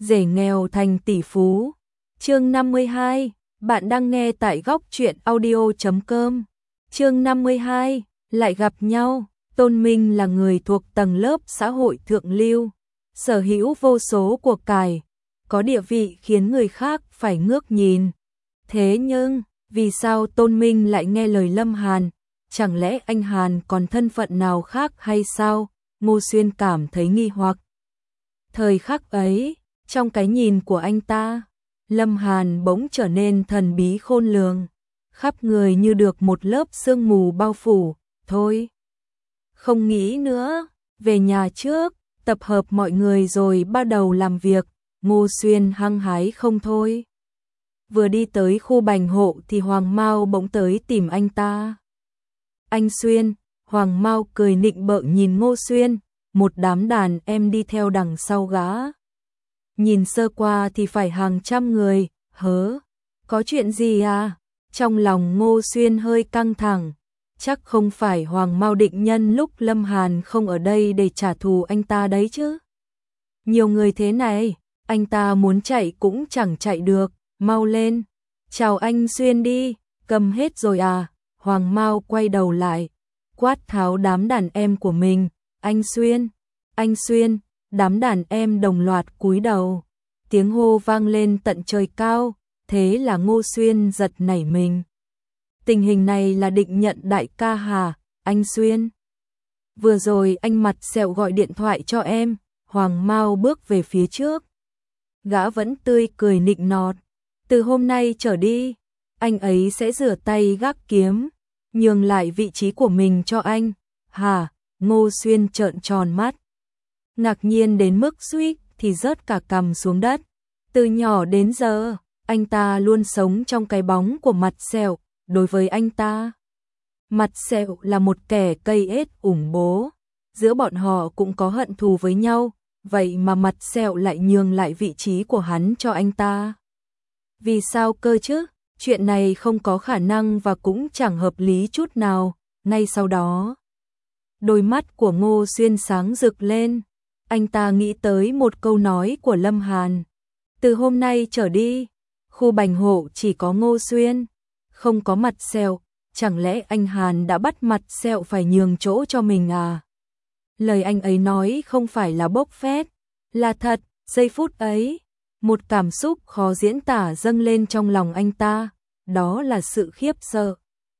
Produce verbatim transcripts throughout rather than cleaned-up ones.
Rể nghèo thành tỷ phú. Chương năm mươi hai, bạn đang nghe tại góc truyện audio chấm com. Chương năm mươi hai, lại gặp nhau. Tôn Minh là người thuộc tầng lớp xã hội thượng lưu, sở hữu vô số của cải, có địa vị khiến người khác phải ngước nhìn. Thế nhưng, vì sao Tôn Minh lại nghe lời Lâm Hàn? Chẳng lẽ anh Hàn còn thân phận nào khác hay sao? Ngô Xuyên cảm thấy nghi hoặc. Thời khắc ấy, trong cái nhìn của anh ta, Lâm Hàn bỗng trở nên thần bí khôn lường, khắp người như được một lớp sương mù bao phủ. Thôi, không nghĩ nữa, về nhà trước, tập hợp mọi người rồi bắt đầu làm việc. Ngô Xuyên hăng hái không thôi. Vừa đi tới khu bành hộ thì Hoàng Mao bỗng tới tìm anh ta. Anh Xuyên, Hoàng Mao cười nịnh bợ nhìn Ngô Xuyên, một đám đàn em đi theo đằng sau gã. Nhìn sơ qua thì phải hàng trăm người, hớ, có chuyện gì à? Trong lòng Ngô Xuyên hơi căng thẳng, chắc không phải Hoàng Mao định nhân lúc Lâm Hàn không ở đây để trả thù anh ta đấy chứ. Nhiều người thế này, anh ta muốn chạy cũng chẳng chạy được, mau lên, chào anh Xuyên đi, cầm hết rồi à? Hoàng Mao quay đầu lại, quát tháo đám đàn em của mình, anh Xuyên, anh Xuyên, đám đàn em đồng loạt cúi đầu, tiếng hô vang lên tận trời cao, thế là Ngô Xuyên giật nảy mình. Tình hình này là định nhận đại ca hà, anh Xuyên. Vừa rồi anh mặt sẹo gọi điện thoại cho em. Hoàng Mao bước về phía trước. Gã vẫn tươi cười nịnh nọt. Từ hôm nay trở đi, anh ấy sẽ rửa tay gác kiếm, nhường lại vị trí của mình cho anh. Hả? Ngô Xuyên trợn tròn mắt, ngạc nhiên đến mức suýt thì rớt cả cằm xuống đất. Từ nhỏ đến giờ, anh ta luôn sống trong cái bóng của mặt sẹo. Đối với anh ta, mặt sẹo là một kẻ cây ết ủng bố. Giữa bọn họ cũng có hận thù với nhau, vậy mà mặt sẹo lại nhường lại vị trí của hắn cho anh ta. Vì sao cơ chứ? Chuyện này không có khả năng và cũng chẳng hợp lý chút nào. Ngay sau đó, đôi mắt của Ngô Xuyên sáng rực lên. Anh ta nghĩ tới một câu nói của Lâm Hàn. Từ hôm nay trở đi, khu bành hộ chỉ có Ngô Xuyên, không có mặt sẹo. Chẳng lẽ anh Hàn đã bắt mặt sẹo phải nhường chỗ cho mình à? Lời anh ấy nói không phải là bốc phét, là thật. Giây phút ấy, một cảm xúc khó diễn tả dâng lên trong lòng anh ta, đó là sự khiếp sợ,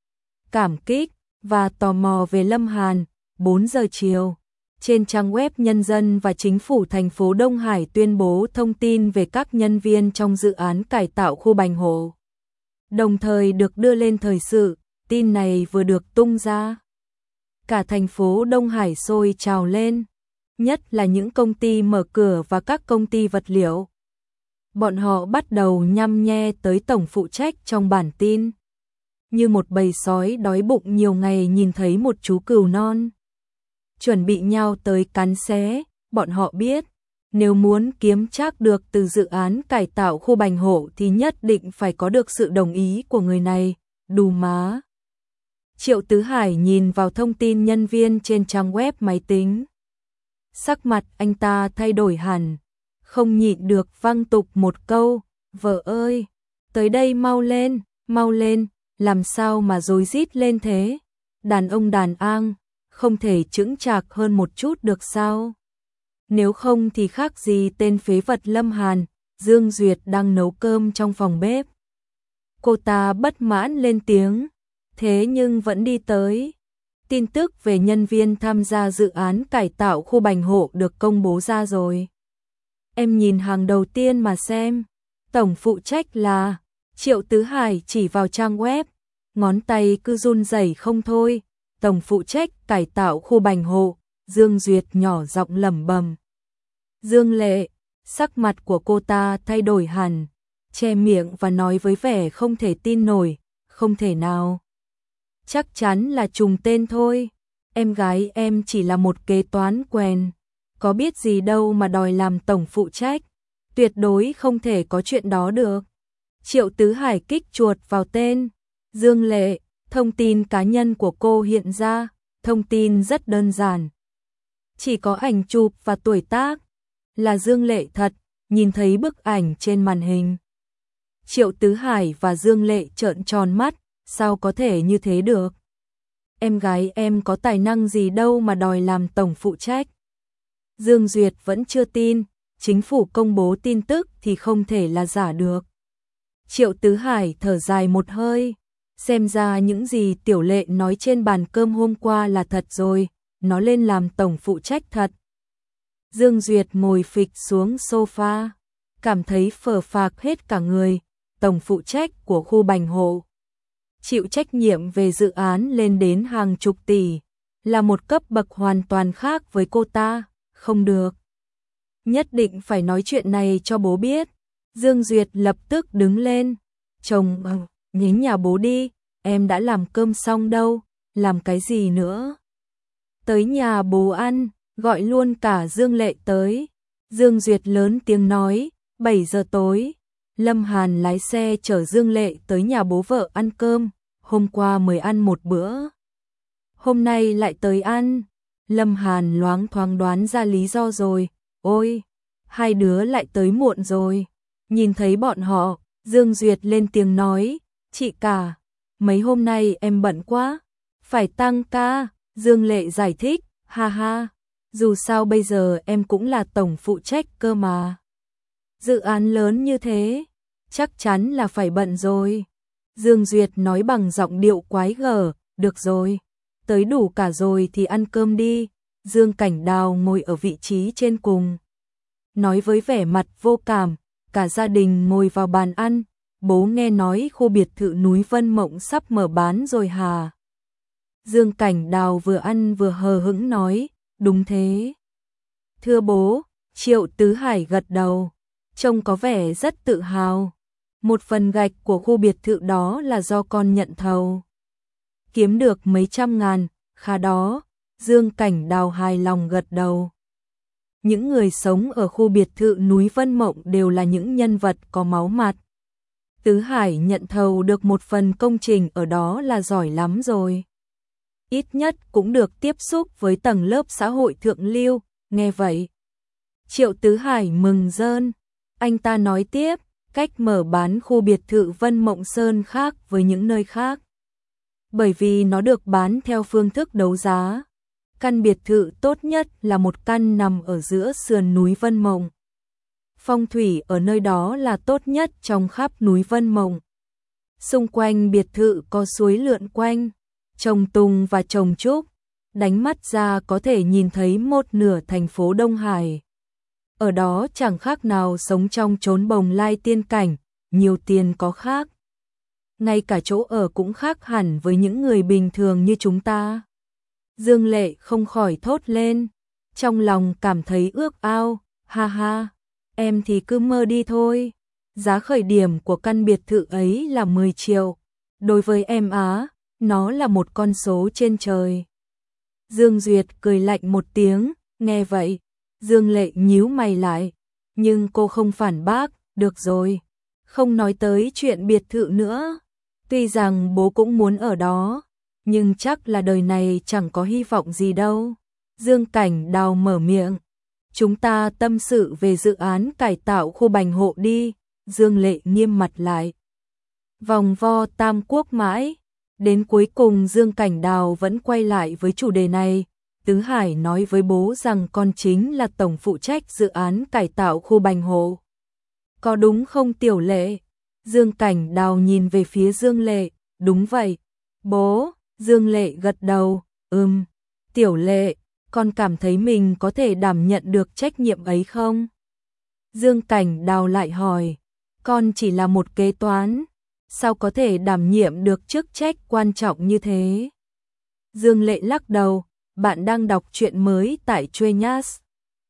cảm kích và tò mò về Lâm Hàn. Bốn giờ chiều, trên trang web Nhân dân và Chính phủ thành phố Đông Hải tuyên bố thông tin về các nhân viên trong dự án cải tạo khu bành hộ, đồng thời được đưa lên thời sự. Tin này vừa được tung ra, cả thành phố Đông Hải sôi trào lên, nhất là những công ty mở cửa và các công ty vật liệu. Bọn họ bắt đầu nhăm nhe tới tổng phụ trách trong bản tin. Như một bầy sói đói bụng nhiều ngày nhìn thấy một chú cừu non, chuẩn bị nhào tới cắn xé. Bọn họ biết, nếu muốn kiếm trác được từ dự án cải tạo khu bành hộ thì nhất định phải có được sự đồng ý của người này. Đù má. Triệu Tứ Hải nhìn vào thông tin nhân viên trên trang web máy tính. Sắc mặt anh ta thay đổi hẳn, không nhịn được văng tục một câu, vợ ơi, tới đây mau lên, mau lên, làm sao mà rối rít lên thế? Đàn ông đàn an, không thể chững chạc hơn một chút được sao? Nếu không thì khác gì tên phế vật Lâm Hàn. Dương Duyệt đang nấu cơm trong phòng bếp. Cô ta bất mãn lên tiếng, thế nhưng vẫn đi tới. Tin tức về nhân viên tham gia dự án cải tạo khu bành hộ được công bố ra rồi. Em nhìn hàng đầu tiên mà xem. Tổng phụ trách là... Triệu Tứ Hải chỉ vào trang web, ngón tay cứ run rẩy không thôi. Tổng phụ trách cải tạo khu bành hộ. Dương Duyệt nhỏ giọng lẩm bẩm. Dương Lệ, sắc mặt của cô ta thay đổi hẳn, che miệng và nói với vẻ không thể tin nổi, không thể nào. Chắc chắn là trùng tên thôi, em gái em chỉ là một kế toán quèn, có biết gì đâu mà đòi làm tổng phụ trách, tuyệt đối không thể có chuyện đó được. Triệu Tứ Hải kích chuột vào tên, Dương Lệ, thông tin cá nhân của cô hiện ra, thông tin rất đơn giản. Chỉ có ảnh chụp và tuổi tác, là Dương Lệ thật, nhìn thấy bức ảnh trên màn hình. Triệu Tứ Hải và Dương Lệ trợn tròn mắt, sao có thể như thế được? Em gái em có tài năng gì đâu mà đòi làm tổng phụ trách. Dương Duyệt vẫn chưa tin, chính phủ công bố tin tức thì không thể là giả được. Triệu Tứ Hải thở dài một hơi, xem ra những gì Tiểu Lệ nói trên bàn cơm hôm qua là thật rồi, nó lên làm tổng phụ trách thật. Dương Duyệt ngồi phịch xuống sofa, cảm thấy phờ phạc hết cả người, tổng phụ trách của khu Bành Hộ. Chịu trách nhiệm về dự án lên đến hàng chục tỷ, là một cấp bậc hoàn toàn khác với cô ta, không được. Nhất định phải nói chuyện này cho bố biết. Dương Duyệt lập tức đứng lên, chồng, nhính nhà bố đi, em đã làm cơm xong đâu, làm cái gì nữa. Tới nhà bố ăn, gọi luôn cả Dương Lệ tới. Dương Duyệt lớn tiếng nói, bảy giờ tối, Lâm Hàn lái xe chở Dương Lệ tới nhà bố vợ ăn cơm, hôm qua mới ăn một bữa. Hôm nay lại tới ăn. Lâm Hàn loáng thoáng đoán ra lý do rồi, ôi, hai đứa lại tới muộn rồi. Nhìn thấy bọn họ, Dương Duyệt lên tiếng nói, chị cả, mấy hôm nay em bận quá, phải tăng ca. Dương Lệ giải thích, ha ha, dù sao bây giờ em cũng là tổng phụ trách cơ mà. Dự án lớn như thế, chắc chắn là phải bận rồi. Dương Duyệt nói bằng giọng điệu quái gở, được rồi, tới đủ cả rồi thì ăn cơm đi. Dương Cảnh Đào ngồi ở vị trí trên cùng, nói với vẻ mặt vô cảm, cả gia đình ngồi vào bàn ăn. Bố nghe nói khu biệt thự núi Vân Mộng sắp mở bán rồi hả? Dương Cảnh Đào vừa ăn vừa hờ hững nói, đúng thế. Thưa bố, Triệu Tứ Hải gật đầu, trông có vẻ rất tự hào. Một phần gạch của khu biệt thự đó là do con nhận thầu. Kiếm được mấy trăm ngàn, khá đó. Dương Cảnh Đào hài lòng gật đầu. Những người sống ở khu biệt thự núi Vân Mộng đều là những nhân vật có máu mặt. Tứ Hải nhận thầu được một phần công trình ở đó là giỏi lắm rồi. Ít nhất cũng được tiếp xúc với tầng lớp xã hội thượng lưu, nghe vậy. Triệu Tứ Hải mừng rơn. Anh ta nói tiếp, cách mở bán khu biệt thự Vân Mộng Sơn khác với những nơi khác. Bởi vì nó được bán theo phương thức đấu giá. Căn biệt thự tốt nhất là một căn nằm ở giữa sườn núi Vân Mộng. Phong thủy ở nơi đó là tốt nhất trong khắp núi Vân Mộng. Xung quanh biệt thự có suối lượn quanh, trồng tùng và trồng trúc, đánh mắt ra có thể nhìn thấy một nửa thành phố Đông Hải. Ở đó chẳng khác nào sống trong chốn bồng lai tiên cảnh, nhiều tiền có khác. Ngay cả chỗ ở cũng khác hẳn với những người bình thường như chúng ta. Dương Lệ không khỏi thốt lên, trong lòng cảm thấy ước ao, ha ha, em thì cứ mơ đi thôi. Giá khởi điểm của căn biệt thự ấy là mười triệu, đối với em á, nó là một con số trên trời. Dương Duyệt cười lạnh một tiếng, nghe vậy, Dương Lệ nhíu mày lại, nhưng cô không phản bác, được rồi, không nói tới chuyện biệt thự nữa. Tuy rằng bố cũng muốn ở đó, nhưng chắc là đời này chẳng có hy vọng gì đâu. Dương Cảnh Đào mở miệng, chúng ta tâm sự về dự án cải tạo khu Bành Hộ đi. Dương Lệ nghiêm mặt lại, vòng vo tam quốc mãi, đến cuối cùng Dương Cảnh Đào vẫn quay lại với chủ đề này. Tứ Hải nói với bố rằng con chính là tổng phụ trách dự án cải tạo khu Bành Hộ. Có đúng không Tiểu Lệ? Dương Cảnh Đào nhìn về phía Dương Lệ, đúng vậy, bố. Dương Lệ gật đầu, ừm, Tiểu Lệ, con cảm thấy mình có thể đảm nhận được trách nhiệm ấy không? Dương Cảnh Đào lại hỏi, con chỉ là một kế toán, sao có thể đảm nhiệm được chức trách quan trọng như thế? Dương Lệ lắc đầu, bạn đang đọc truyện mới tại Truenyas chấm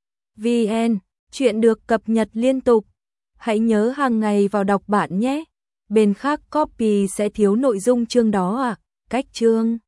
vn, truyện được cập nhật liên tục. Hãy nhớ hàng ngày vào đọc bạn nhé. Bên khác copy sẽ thiếu nội dung chương đó à, cách chương.